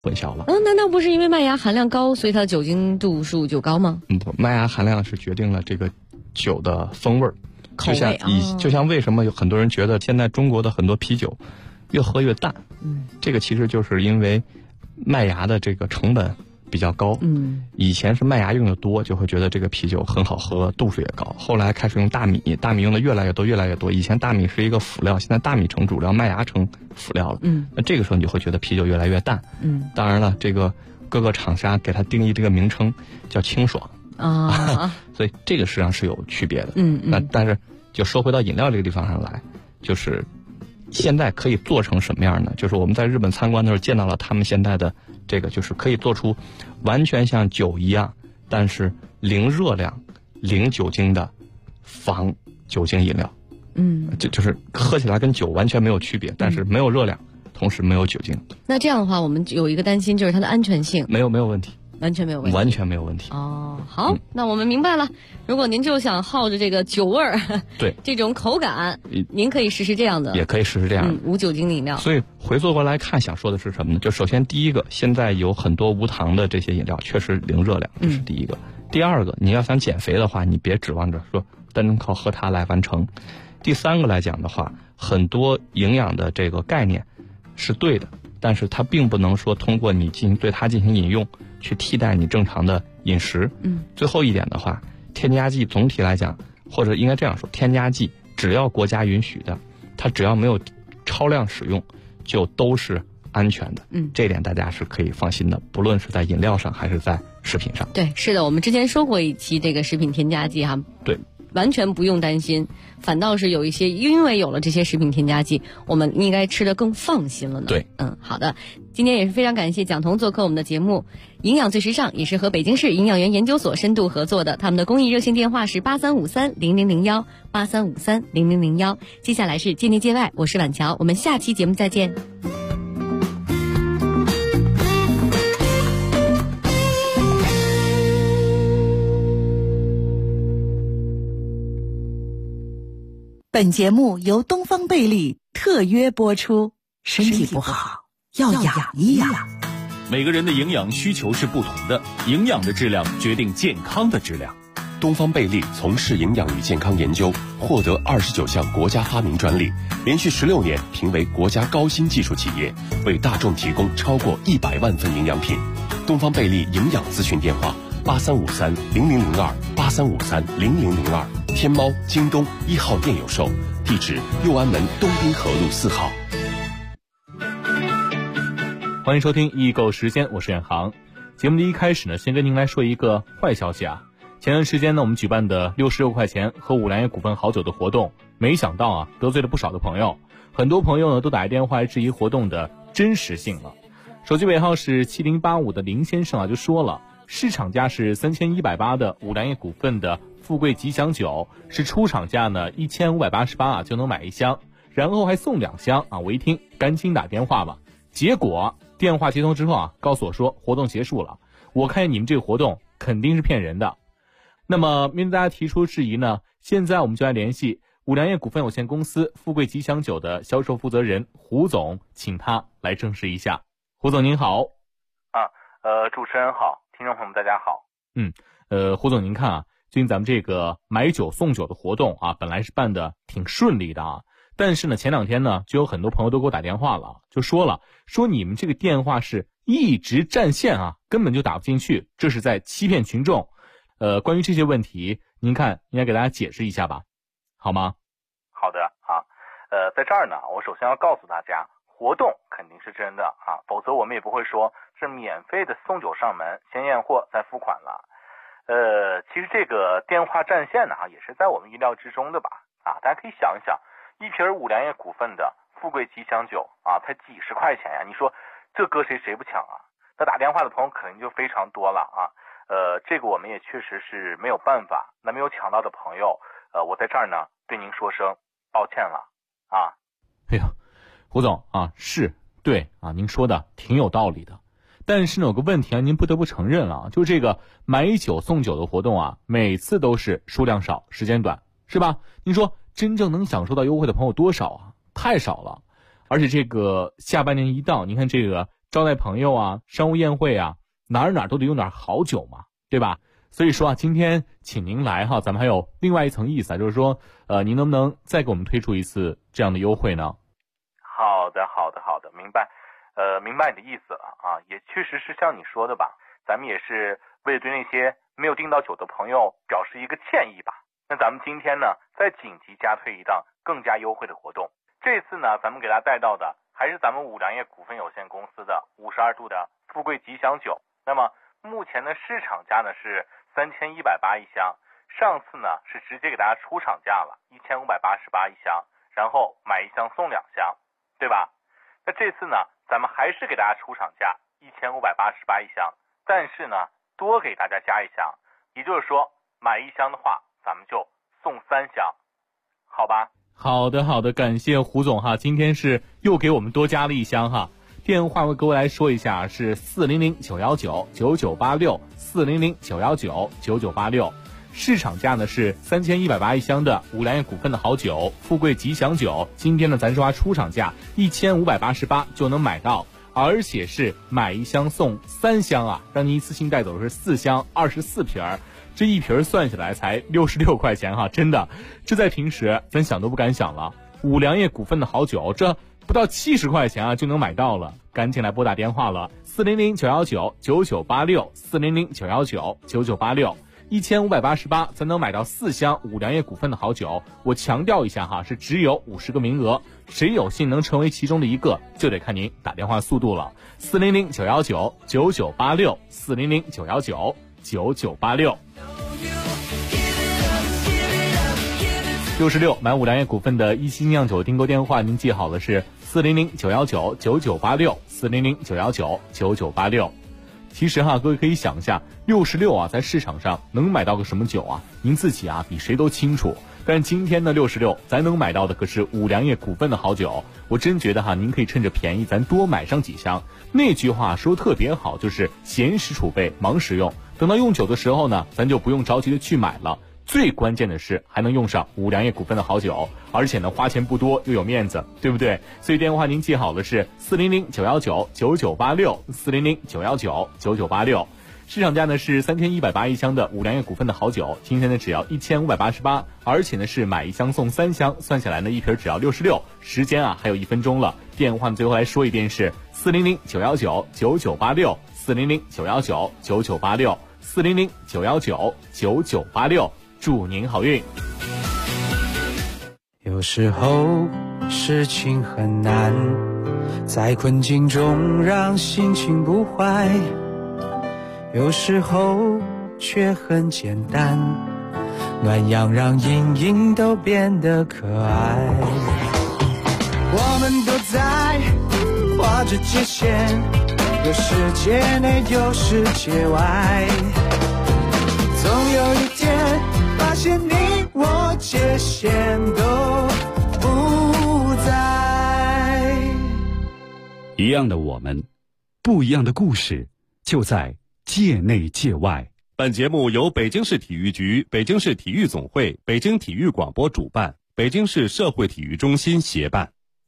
混淆了。 难道不是因为麦芽含量高，所以它的酒精度数就高吗？ 不，麦芽含量是决定了这个酒的风味儿。 口味就像为什么有很多人觉得现在中国的很多啤酒越喝越淡，这个其实就是因为麦芽的这个成本比较高。以前是麦芽用的多，就会觉得这个啤酒很好喝，度数也高。后来开始用大米，大米用的越来越多。以前大米是一个辅料，现在大米成主料，麦芽成辅料了。那这个时候你就会觉得啤酒越来越淡。当然了，这个各个厂商给它定义这个名称叫清爽啊，所以这个实际上是有区别的。但是就说回到饮料这个地方上来，就是现在可以做成什么样呢？就是我们在日本参观的时候见到了他们现在的这个，就是可以做出完全像酒一样，但是零热量、零酒精的防酒精饮料。就是喝起来跟酒完全没有区别，但是没有热量，同时没有酒精。 那这样的话，我们有一个担心，就是它的安全性。 没有问题。 完全没有问题， 完全没有问题。 好，那我们明白了。如果您就想好着这个酒味儿， 对这种口感，您可以试试这样的， 也可以试试这样的无酒精的饮料。 所以回溯过来看，想说的是什么呢？就首先第一个，现在有很多无糖的这些饮料确实零热量，这是第一个。第二个，你要想减肥的话，你别指望着说单纯靠喝它来完成。第三个来讲的话，很多营养的这个概念是对的，但是它并不能说通过你对它进行饮用去替代你正常的饮食。最后一点的话，添加剂总体来讲，或者应该这样说，添加剂只要国家允许的，它只要没有超量使用，就都是安全的。这点大家是可以放心的，不论是在饮料上还是在食品上。 对，是的，我们之前说过一期这个食品添加剂哈。 对。 完全不用担心，反倒是有一些因为有了这些食品添加剂，我们应该吃得更放心了呢。 对， 好的，今天也是非常感谢蒋彤做客我们的节目，营养最时尚也是和北京市营养员研究所深度合作的，他们的公益热线电话是83530001，83530001。接下来是界内界外，我是婉乔，我们下期节目再见。 本节目由东方贝利特约播出，身体不好要养一养。 每个人的营养需求是不同的，营养的质量决定健康的质量。 东方贝利从事营养与健康研究，获得29项国家发明专利，连续16年评为国家高新技术企业，为大众提供超过100万份营养品。东方贝利营养咨询电话83530002，83530002。天猫、京东1号店有售，地址右安门东滨河路4号。 欢迎收听易购时间，我是远航。节目的一开始呢，先跟您来说一个坏消息啊。前段时间呢，我们举办的66块钱喝五粮液股份好酒的活动，没想到得罪了不少的朋友。很多朋友呢都打电话来质疑活动的真实性了。手机尾号是7085的林先生就说了，市场价是3180的五粮液股份的富贵吉祥酒是出厂价呢1588就能买1箱，然后还送2箱我一听赶紧打电话吧。结果电话接通之后告诉我说活动结束了。我看见你们这个活动肯定是骗人的。那么面对大家提出质疑呢，现在我们就来联系五粮液股份有限公司富贵吉祥酒的销售负责人胡总，请他来证实一下。胡总您好。 主持人好，听众朋友们大家好。 胡总您看最近咱们这个买酒送酒的活动本来是办的挺顺利的但是呢前2天呢就有很多朋友都给我打电话了，就说你们这个电话是一直占线根本就打不进去，这是在欺骗群众。关于这些问题，您看应该给大家解释一下吧，好吗？ 好的在这儿呢，我首先要告诉大家，活动肯定是真的否则我们也不会说是免费的送酒上门，先验货再付款了。其实这个电话占线呢也是在我们意料之中的吧大家可以想一想，一瓶五粮液股份的富贵吉祥酒才几十块钱呀，你说这搁谁不抢那打电话的朋友肯定就非常多了这个我们也确实是没有办法。那没有抢到的朋友我在这儿呢对您说声抱歉了哎呀，胡总是对您说的挺有道理的。但是呢有个问题您不得不承认了，就这个买酒送酒的活动每次都是数量少时间短，是吧？您说真正能享受到优惠的朋友多少太少了。而且这个下半年一到，您看这个招待朋友啊，商务宴会啊，哪儿都得用点好酒嘛，对吧？所以说啊，今天请您来哈，咱们还有另外一层意思啊，就是说，您能不能再给我们推出一次这样的优惠呢？ 好的，明白，明白你的意思了啊，也确实是像你说的吧，咱们也是为了对那些没有订到酒的朋友表示一个歉意吧。那咱们今天呢，再紧急加推一档更加优惠的活动。这次呢，咱们给大家带到的还是咱们五粮液股份有限公司的52度的富贵吉祥酒。那么目前的市场价呢是3180一箱，上次呢是直接给大家出厂价了1588一箱，然后买一箱送2箱，对吧？那这次呢，咱们还是给大家出厂价1588一箱，但是呢多给大家加一箱，也就是说买1箱的话，咱们就送3箱，好吧？ 好的，感谢胡总哈，今天是又给我们多加了1箱哈。电话我各位来说一下，是400-919-9986，400-919-9986。市场价呢是3180一箱的五粮液股份的好酒富贵吉祥酒，今天呢咱说出厂价1588就能买到，而且是买1箱送3箱啊，让您一次性带走的是4箱24瓶儿，这一瓶算下来才66块钱哈，真的，这在平时咱想都不敢想了。五粮液股份的好酒，这不到70块钱啊就能买到了，赶紧来拨打电话了，400-919-9986，400-919-9986，1588才能买到4箱五粮液股份的好酒。我强调一下哈，是只有50个名额，谁有幸能成为其中的一个，就得看您打电话速度了。400-919-9986，400-919-9986。66买五粮液股份的一期酿酒订购电话，您记好了是400-919-9986，400-919-9986。其实哈，各位可以想一下，66啊，在市场上能买到个什么酒啊？您自己啊，比谁都清楚。但今天的66，咱能买到的可是五粮液股份的好酒。我真觉得哈，您可以趁着便宜，咱多买上几箱。那句话说特别好，就是闲时储备，忙时用。等到用酒的时候呢，咱就不用着急的去买了。最关键的是还能用上五粮液股份的好酒，而且呢花钱不多又有面子，对不对？所以电话您记好了是400-919-9986，400-919-9986。市场价呢是3180一箱的五粮液股份的好酒，今天呢只要1588，而且呢是买1箱送3箱，算下来呢一瓶只要66，时间啊还有1分钟了。电话呢最后来说一遍是400-919-9986，400-919-9986，400-919-9986，祝您好运。 有时候事情很难，在困境中让心情不坏，有时候却很简单，暖阳让阴影都变得可爱。我们都在画着界限，有世界内有世界外，总有一天发现你我界限都不在。 一样的我们，不一样的故事，就在界内界外。 本节目由北京市体育局、北京市体育总会、北京体育广播主办，北京市社会体育中心协办。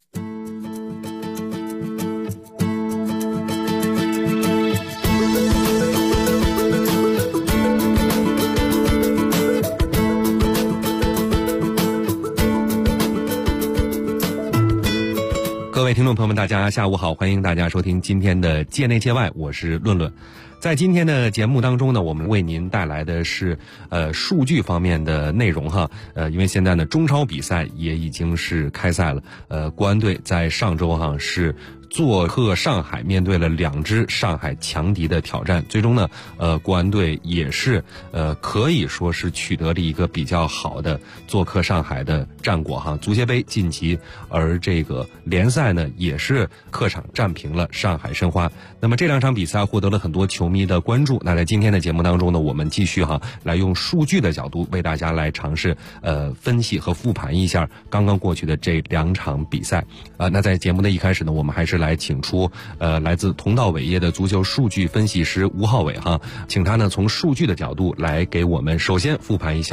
各位听众朋友们，大家下午好，欢迎大家收听今天的界内界外，我是论论。在今天的节目当中呢，我们为您带来的是数据方面的内容哈。因为现在呢中超比赛也已经是开赛了，国安队在上周哈是做客上海，面对了2支上海强敌的挑战，最终呢国安队也是可以说是取得了一个比较好的做客上海的战果哈。足协杯晋级，而这个联赛呢也是客场战平了上海申花。那么这2场比赛获得了很多球迷的关注。那在今天的节目当中呢，我们继续来用数据的角度为大家来尝试分析和复盘一下刚刚过去的这2场比赛。那在节目的一开始呢，我们还是来请出来自同道伟业的足球数据分析师吴浩伟请他呢从数据的角度来给我们首先复盘一下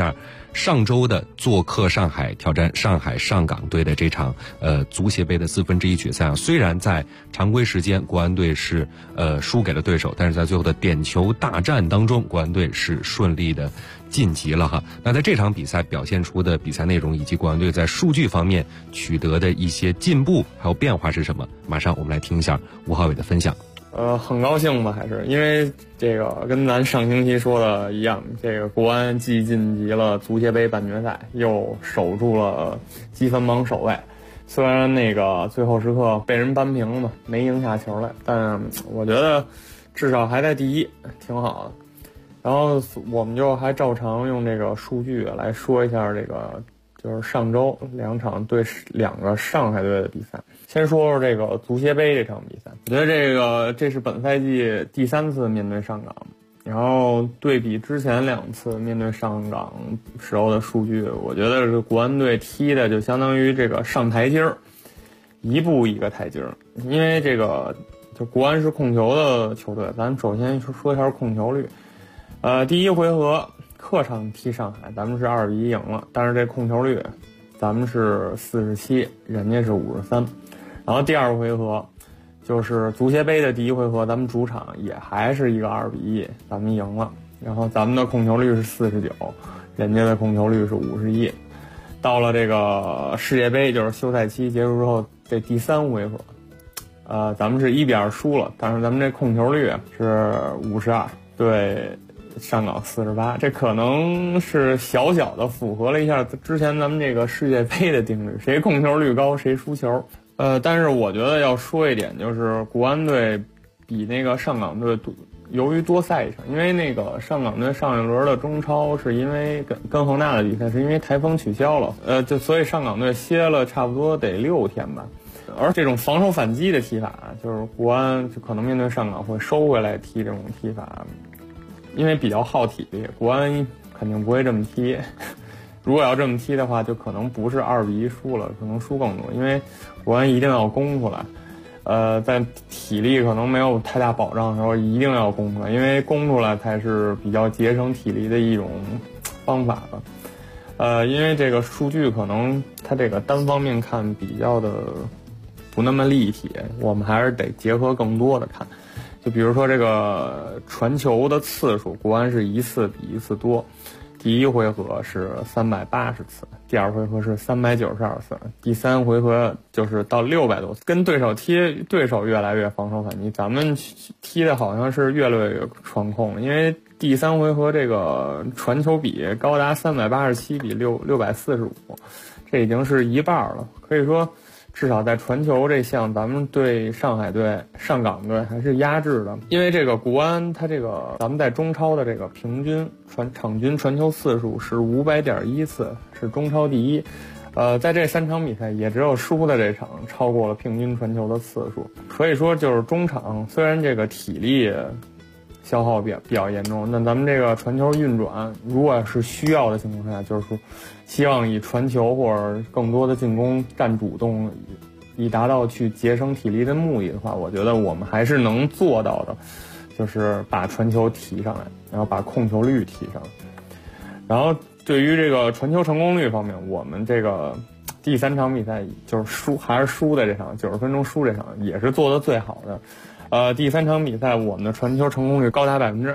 上周的做客上海挑战上海上港队的这场足协杯的1/4决赛啊，虽然在常规时间国安队是输给了对手，但是在最后的点球大战当中，国安队是顺利的晋级了哈。那在这场比赛表现出的比赛内容，以及国安队在数据方面取得的一些进步还有变化是什么？马上我们来听一下吴浩伟的分享。 很高兴吧，还是因为这个跟咱上星期说的一样，这个国安既晋级了足协杯半决赛，又守住了积分榜首位。虽然那个最后时刻被人扳平了，没赢下球来，但我觉得至少还在第一，挺好的。然后我们就还照常用这个数据来说一下这个，就是上周2场对2个上海队的比赛。先说说这个足协杯这场比赛，我觉得这是本赛季第3次面对上港，然后对比之前2次面对上港时候的数据，我觉得这国安队踢的就相当于这个上台阶儿，一步一个台阶儿。因为这个就国安是控球的球队，咱首先说一下控球率。第一回合客场踢上海，咱们是2-1赢了，但是这控球率咱们是47%，人家是53%。然后第二回合就是足协杯的第一回合，咱们主场也还是一个2-1，咱们赢了。然后咱们的控球率是49%，人家的控球率是51%。到了这个世界杯，就是休赛期结束之后，这第3回合，咱们是1-2输了，但是咱们这控球率是52%，对上港48%，这可能是小小的符合了一下之前咱们这个世界杯的定律，谁控球率高谁输球。但是我觉得要说一点，就是国安队比那个上港队由于多赛一场，因为那个上港队上一轮的中超是因为跟恒大的比赛是因为台风取消了，所以上港队歇了差不多得6天吧。而这种防守反击的踢法，就是国安就可能面对上港会收回来踢这种踢法，因为比较耗体力，国安肯定不会这么踢。如果要这么踢的话，就可能不是2-1输了，可能输更多，因为国安一定要攻出来。在体力可能没有太大保障的时候，一定要攻出来，因为攻出来才是比较节省体力的一种方法吧。因为这个数据可能它这个单方面看比较的不那么立体，我们还是得结合更多的看。就比如说这个传球的次数，国安是1次比1次多。第一回合是380次，第二回合是392次，第三回合就是到600多次。跟对手踢，对手越来越防守反击，咱们踢的好像是越来越传控，因为第三回合这个传球比高达387比645，这已经是一半了。可以说至少在传球这项，咱们对上海队、上港队还是压制的。因为这个国安，它这个咱们在中超的这个平均场均传球次数是500.1次，是中超第一。在这3场比赛，也只有输的这场超过了平均传球的次数。所以说，就是中场虽然这个体力消耗比较严重，那咱们这个传球运转，如果是需要的情况下，就是说希望以传球或者更多的进攻占主动，以达到去节省体力的目的的话，我觉得我们还是能做到的，就是把传球提上来，然后把控球率提上来。然后对于这个传球成功率方面，我们这个第3场比赛就是输的这场90分钟输这场也是做的最好的。第3场比赛我们的传球成功率高达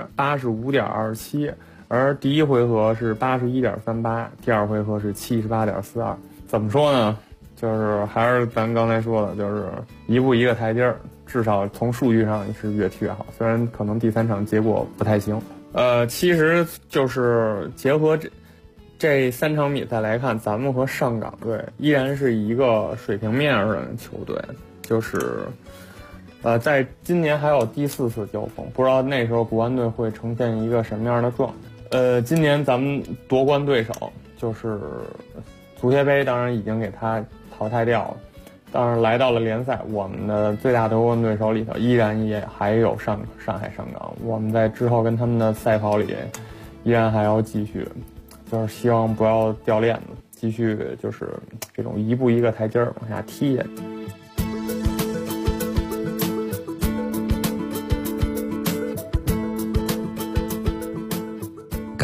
85.27%，而第一回合是81.38%，第二回合是78.42%。怎么说呢？就是还是咱刚才说的，就是一步一个台阶儿，至少从数据上是越踢越好。虽然可能第3场结果不太行，其实就是结合这3场比赛来看，咱们和上港队依然是一个水平面上的球队，就是在今年还有第4次交锋，不知道那时候国安队会呈现一个什么样的状态。今年咱们夺冠对手就是足协杯，当然已经给他淘汰掉了，当然来到了联赛，我们的最大夺冠对手里头依然也还有上海上港，我们在之后跟他们的赛跑里依然还要继续，就是希望不要掉链子，继续就是这种一步一个台阶儿往下踢下去。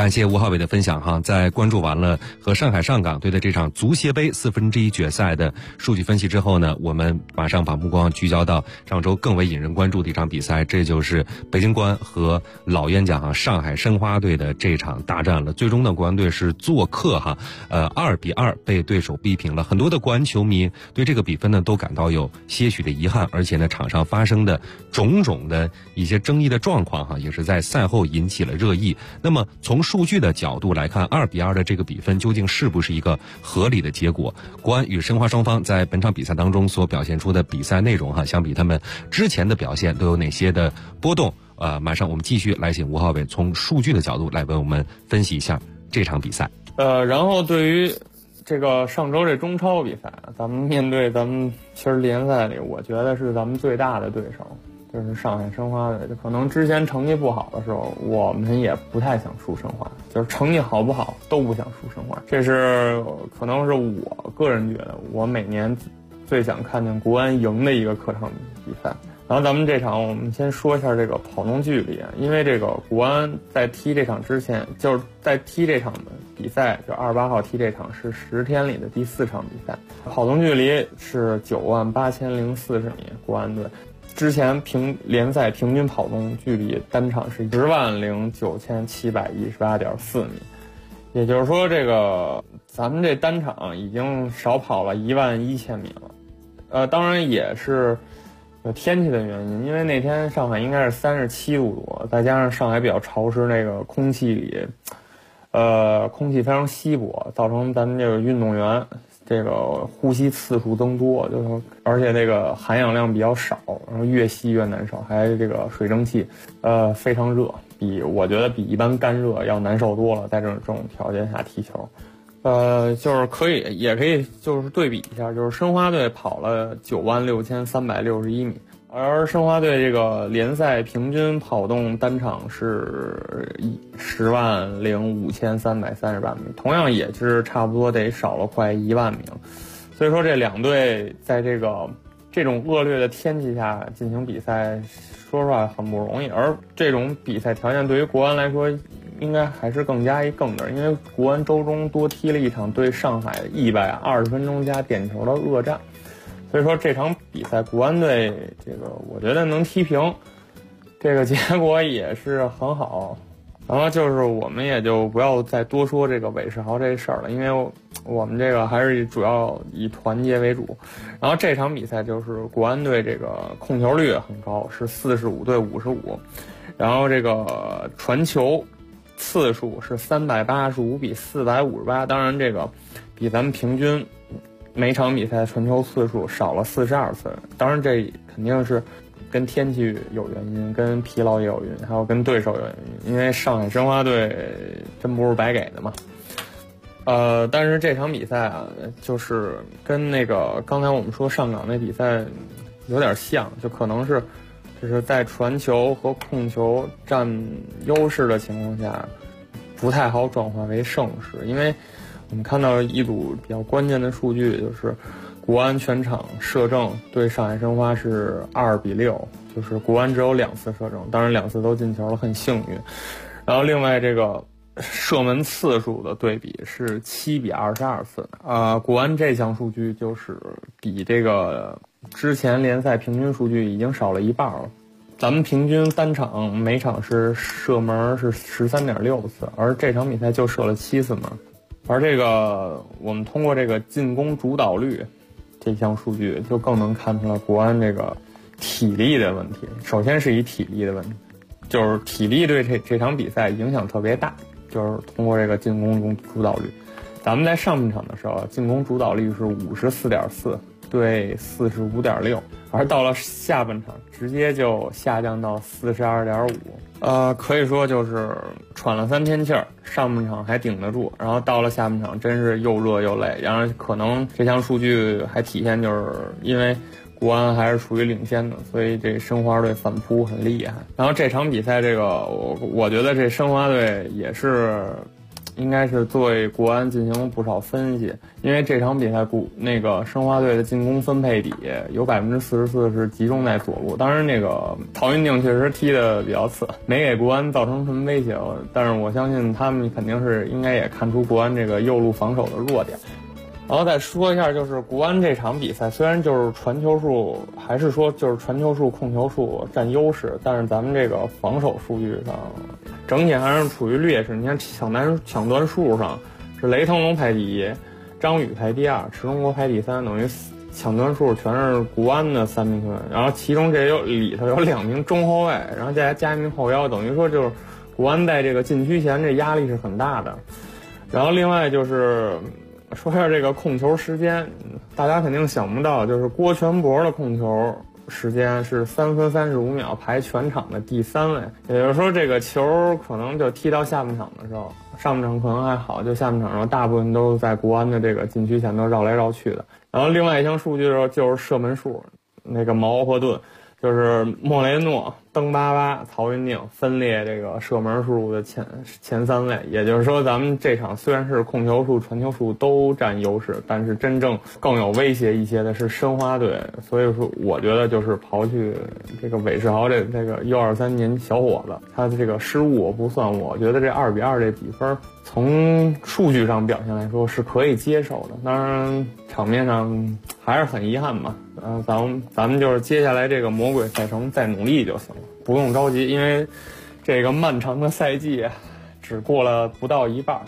感谢吴浩伟的分享哈。在关注完了和上海上港队的这场足协杯1/4决赛的数据分析之后呢，我们马上把目光聚焦到上周更为引人关注的一场比赛，这就是北京国安和老冤家上海申花队的这场大战了。最终呢，国安队是做客2-2被对手逼平了。很多的国安球迷对这个比分呢都感到有些许的遗憾，而且呢场上发生的种种的一些争议的状况也是在赛后引起了热议。那么从数据的角度来看，2-2的这个比分究竟是不是一个合理的结果？国安与申花双方在本场比赛当中所表现出的比赛内容相比他们之前的表现都有哪些的波动？马上我们继续来请吴浩伟从数据的角度来为我们分析一下这场比赛。 然后对于这个上周这中超比赛，咱们面对咱们其实联赛里，我觉得是咱们最大的对手，就是上海申花队。可能之前成绩不好的时候，我们也不太想输申花，就是成绩好不好都不想输申花。这是可能是我个人觉得，我每年最想看见国安赢的一个客场比赛。然后咱们这场，我们先说一下这个跑动距离，因为这个国安在踢这场之前，就是在踢这场的比赛，就28号踢这场是10天里的第4场比赛，跑动距离是98040米，国安队之前联赛平均跑动距离单场是109718.4米，也就是说这个咱们这单场已经少跑了11000米了。当然也是有天气的原因，因为那天上海应该是37度多，再加上上海比较潮湿，那个空气里空气非常稀薄，造成咱们这个运动员这个呼吸次数增多，就是而且这个含氧量比较少，然后越吸越难受，还这个水蒸气非常热，我觉得比一般干热要难受多了，在这种条件下踢球。就是也可以就是对比一下，就是申花队跑了96361米，而申花队这个联赛平均跑动单场是105338米，同样也是差不多得少了快1万名。所以说这两队在这种恶劣的天气下进行比赛，说实话很不容易。而这种比赛条件对于国安来说，应该还是更加更的，因为国安周中多踢了一场对上海120分钟加点球的恶战，所以说这场比赛国安队这个我觉得能踢平，这个结果也是很好。然后就是我们也就不要再多说这个韦世豪这事儿了，因为我们这个还是主要以团结为主。然后这场比赛就是国安队这个控球率很高，是45-55，然后这个传球次数是385-458，当然这个比咱们平均每场比赛传球次数少了42次，当然这肯定是跟天气有原因，跟疲劳也有原因，还有跟对手有原因，因为上海申花队真不是白给的嘛。但是这场比赛就是跟那个刚才我们说上港那比赛有点像，就可能是就是在传球和控球占优势的情况下，不太好转化为胜势。因为我们看到一组比较关键的数据，就是国安全场射正对上海申花是2-6，就是国安只有2次射正，当然2次都进球了，很幸运。然后另外这个射门次数的对比是7-22次，国安这项数据就是比这个之前联赛平均数据已经少了一半了。咱们平均单场每场是射门是13.6次，而这场比赛就射了7次门。而这个我们通过这个进攻主导率这项数据，就更能看出来国安这个体力的问题。首先是以体力的问题，就是体力对这场比赛影响特别大，就是通过这个进攻主导率。咱们在上半场的时候，进攻主导率是54.4对45.6，而到了下半场直接就下降到42.5。可以说就是喘了3天气儿，上半场还顶得住，然后到了下半场真是又热又累。然后可能这项数据还体现就是因为国安还是处于领先的，所以这申花队反扑很厉害。然后这场比赛这个我觉得这申花队也是应该是对国安进行了不少分析，因为这场比赛申花队的进攻分配比有44%是集中在左路，当然陶云定确实踢得比较次，没给国安造成什么威胁，但是我相信他们肯定是应该也看出国安这个右路防守的弱点。然后再说一下，就是国安这场比赛虽然就是传球数还是说就是传球数控球数占优势，但是咱们这个防守数据上整体还是处于劣势。你看抢断数上是雷腾龙排第一，张宇排第二，池中国排第三，等于抢断数全是国安的3名球员，然后其中里头有2名中后卫，然后再加1名后腰，等于说就是国安在这个禁区前这压力是很大的。然后另外就是说一下这个控球时间，大家肯定想不到，就是郭全博的控球时间是3分35秒，排全场的第3位。也就是说，这个球可能就踢到下半场的时候，上半场可能还好，就下半场的时候大部分都在国安的这个禁区前都绕来绕去的。然后另外一项数据就是射门数，毛霍顿就是莫雷诺、登巴巴、曹云定分列这个射门数的前3位，也就是说咱们这场虽然是控球数、传球数都占优势，但是真正更有威胁一些的是申花队。所以说我觉得就是刨去这个韦世豪这个U23年小伙子，他的这个失误我不算，我觉得这2-2这比分从数据上表现来说是可以接受的，当然场面上还是很遗憾嘛。咱们就是接下来这个魔鬼赛程再努力就行了，不用着急，因为这个漫长的赛季只过了不到一半。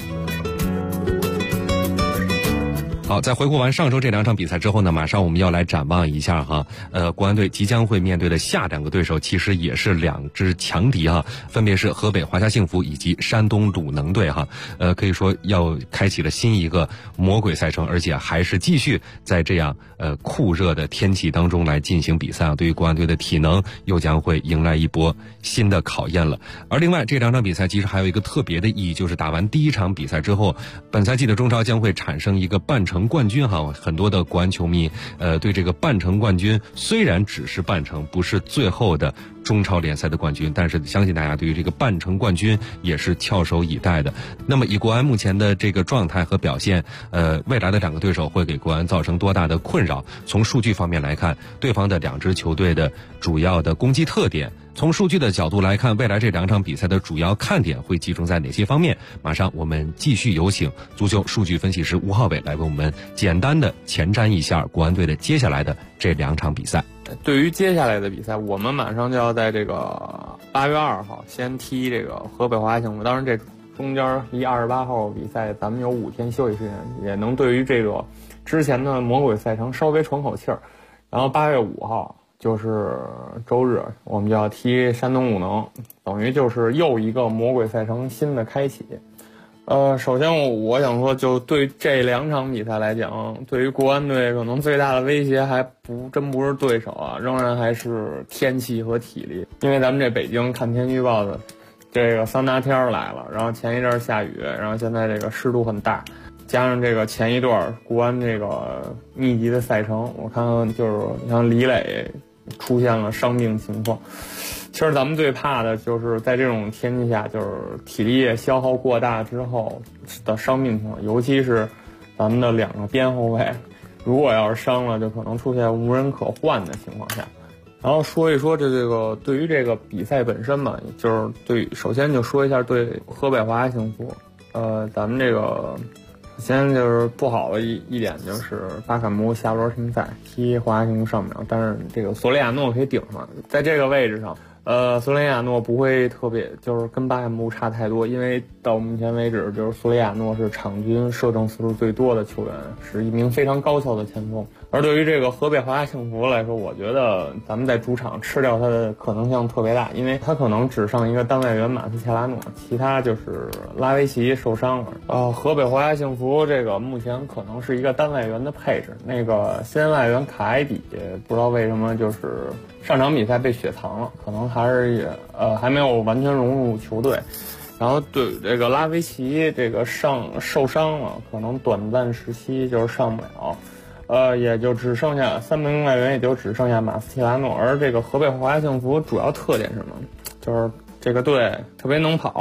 好，在回顾完上周这2场比赛之后呢，马上我们要来展望一下哈，国安队即将会面对的下2个对手，其实也是2支强敌哈，分别是河北华夏幸福以及山东鲁能队哈，可以说要开启了新一个魔鬼赛程，而且还是继续在这样酷热的天气当中来进行比赛啊，对于国安队的体能又将会迎来一波新的考验了。而另外这2场比赛其实还有一个特别的意义，就是打完第1场比赛之后，本赛季的中超将会产生一个半程冠军哈，很多的国安球迷对这个半程冠军虽然只是半程，不是最后的中超联赛的冠军，但是相信大家对于这个半程冠军也是翘首以待的。那么以国安目前的这个状态和表现，未来的2个对手会给国安造成多大的困扰？从数据方面来看，对方的2支球队的主要的攻击特点，从数据的角度来看，未来这2场比赛的主要看点会集中在哪些方面？马上我们继续有请足球数据分析师吴浩伟来为我们简单的前瞻一下国安队的接下来的这2场比赛。 对于接下来的比赛，我们马上就要在这个8月2号先踢这个河北华夏幸福，当然这中间离28号比赛咱们有5天休息时间，也能对于这个之前的魔鬼赛程稍微喘口气儿。然后8月5号就是周日，我们就要踢山东鲁能，等于就是又一个魔鬼赛程新的开启。首先我想说，就对这2场比赛来讲，对于国安队可能最大的威胁真不是对手啊，仍然还是天气和体力。因为咱们这北京看天气预报的这个3大天来了，然后前一阵下雨，然后现在这个湿度很大，加上这个前一段国安这个密集的赛程，我看就是像李磊出现了伤病情况。其实咱们最怕的就是在这种天气下，就是体力也消耗过大之后的伤病情况，尤其是咱们的2个边后卫，如果要是伤了，就可能出现无人可换的情况下。然后说一说这个对于这个比赛本身嘛，就是首先就说一下对河北华夏幸福，咱们这个首先就是不好的一点就是巴坎姆下轮停赛，踢华夏幸福上不了，但是这个索雷亚诺可以顶上，在这个位置上。索雷亚诺不会特别就是跟巴坎姆差太多，因为到目前为止就是索雷亚诺是场均射正次数最多的球员，是一名非常高效的前锋。而对于这个河北华夏幸福来说，我觉得咱们在主场吃掉他的可能性特别大，因为他可能只剩一个单外援马斯切拉诺，其他就是拉维奇受伤了。河北华夏幸福这个目前可能是一个单外援的配置，那个新外援卡埃比不知道为什么就是上场比赛被雪藏了，可能还没有完全融入球队。然后对这个拉维奇这个受伤了，可能短暂时期就是上不了，也就只剩下3名外援，也就只剩下马斯切拉诺。而这个河北华夏幸福主要特点是什么？就是这个队特别能跑，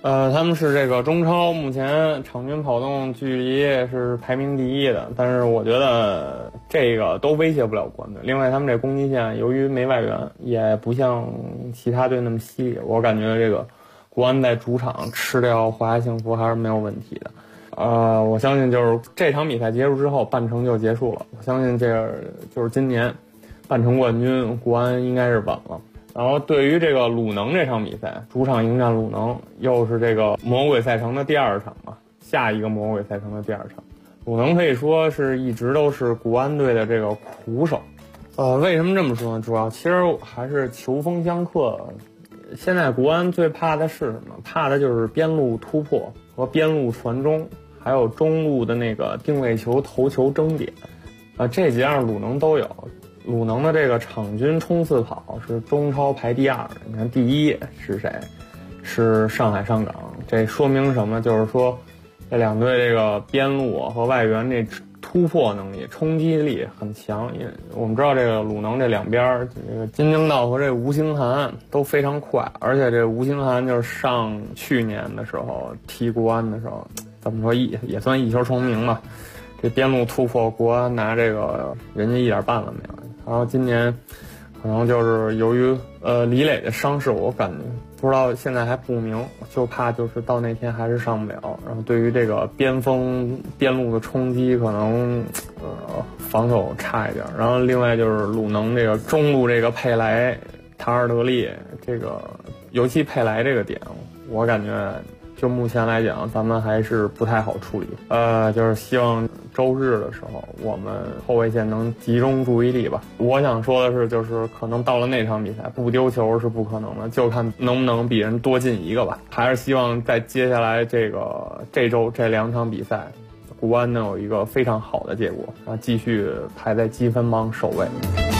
他们是这个中超目前场均跑动距离是排名第1的，但是我觉得这个都威胁不了国安队。另外他们这攻击线由于没外援，也不像其他队那么犀利，我感觉这个国安在主场吃掉华夏幸福还是没有问题的。我相信就是这场比赛结束之后半程就结束了，我相信这个就是今年半程冠军国安应该是稳了。然后对于这个鲁能这场比赛，主场迎战鲁能，又是这个魔鬼赛程的第2场嘛，下一个魔鬼赛程的第2场。鲁能可以说是一直都是国安队的这个苦手。为什么这么说呢？主要其实还是球风相克。现在国安最怕的是什么？怕的就是边路突破和边路传中，还有中路的那个定位球、头球争点。这几样鲁能都有。鲁能的这个场均冲刺跑是中超排第2的，你看第1是谁？是上海上港。这说明什么？就是说这两队这个边路和外援这突破能力、冲击力很强。因为我们知道这个鲁能这两边，这个金京道和这吴兴涵都非常快，而且这吴兴涵就是去年的时候踢国安的时候，怎么说也算一球成名吧。这边路突破国安拿这个人家一点办了没有。然后今年可能就是由于李磊的伤势，我感觉不知道现在还不明，就怕就是到那天还是上不了。然后对于这个边路的冲击可能防守差一点。然后另外就是鲁能这个中路这个佩莱、塔尔德利，这个尤其佩莱这个点，我感觉就目前来讲咱们还是不太好处理。就是希望周日的时候我们后卫线能集中注意力吧。我想说的是，就是可能到了那场比赛不丢球是不可能的，就看能不能比人多进1个吧。还是希望在接下来这周这2场比赛，国安能有一个非常好的结果，然后继续排在积分榜首位。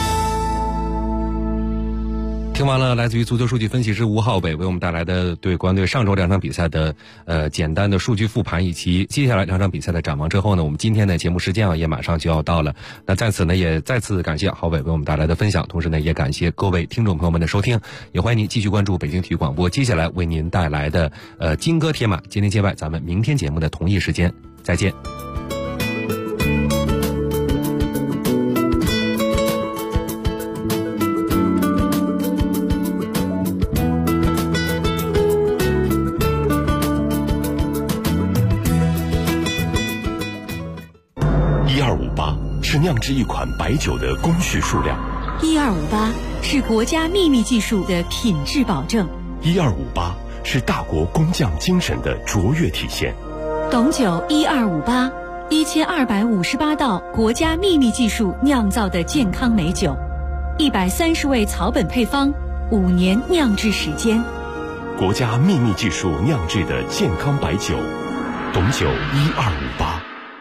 听完了来自于足球数据分析师吴浩北为我们带来的对国安队上周2场比赛的简单的数据复盘，以及接下来2场比赛的展望之后呢，我们今天的节目时间也马上就要到了。那在此呢，也再次感谢浩北为我们带来的分享，同时呢，也感谢各位听众朋友们的收听，也欢迎您继续关注北京体育广播接下来为您带来的金戈铁马接内接外，咱们明天节目的同一时间再见。 是酿制一款白酒的工序数量 ，1258是国家秘密技术的品质保证 ，1258是大国工匠精神的卓越体现。 董酒1258，1258道国家秘密技术酿造的健康美酒，130味草本配方，5年酿制时间， 国家秘密技术酿制的健康白酒，董酒1258。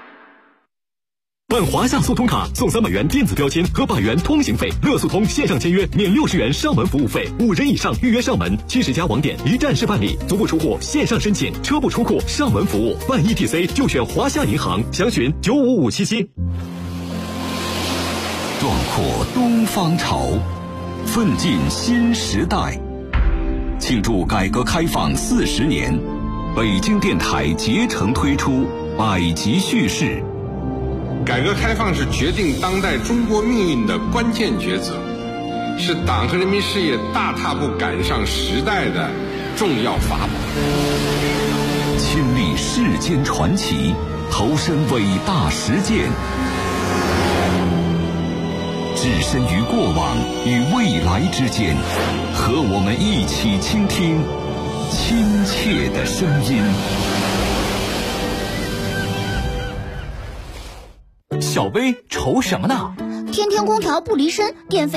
办华夏速通卡送300元电子标签和100元通行费，乐速通线上签约免60元上门服务费，5人以上预约上门，70家网点一站式办理，足不出户线上申请，车不出库上门服务，办 ETC 就选华夏银行，详询95577。 壮阔东方潮，奋进新时代。庆祝改革开放40年，北京电台竭诚推出百集叙事。 改革开放是决定当代中国命运的关键抉择，是党和人民事业大踏步赶上时代的重要法宝。 亲历世间传奇，投身伟大实践，置身于过往与未来之间，和我们一起倾听亲切的声音。 小薇愁什么呢？ 天天空调不离身，电费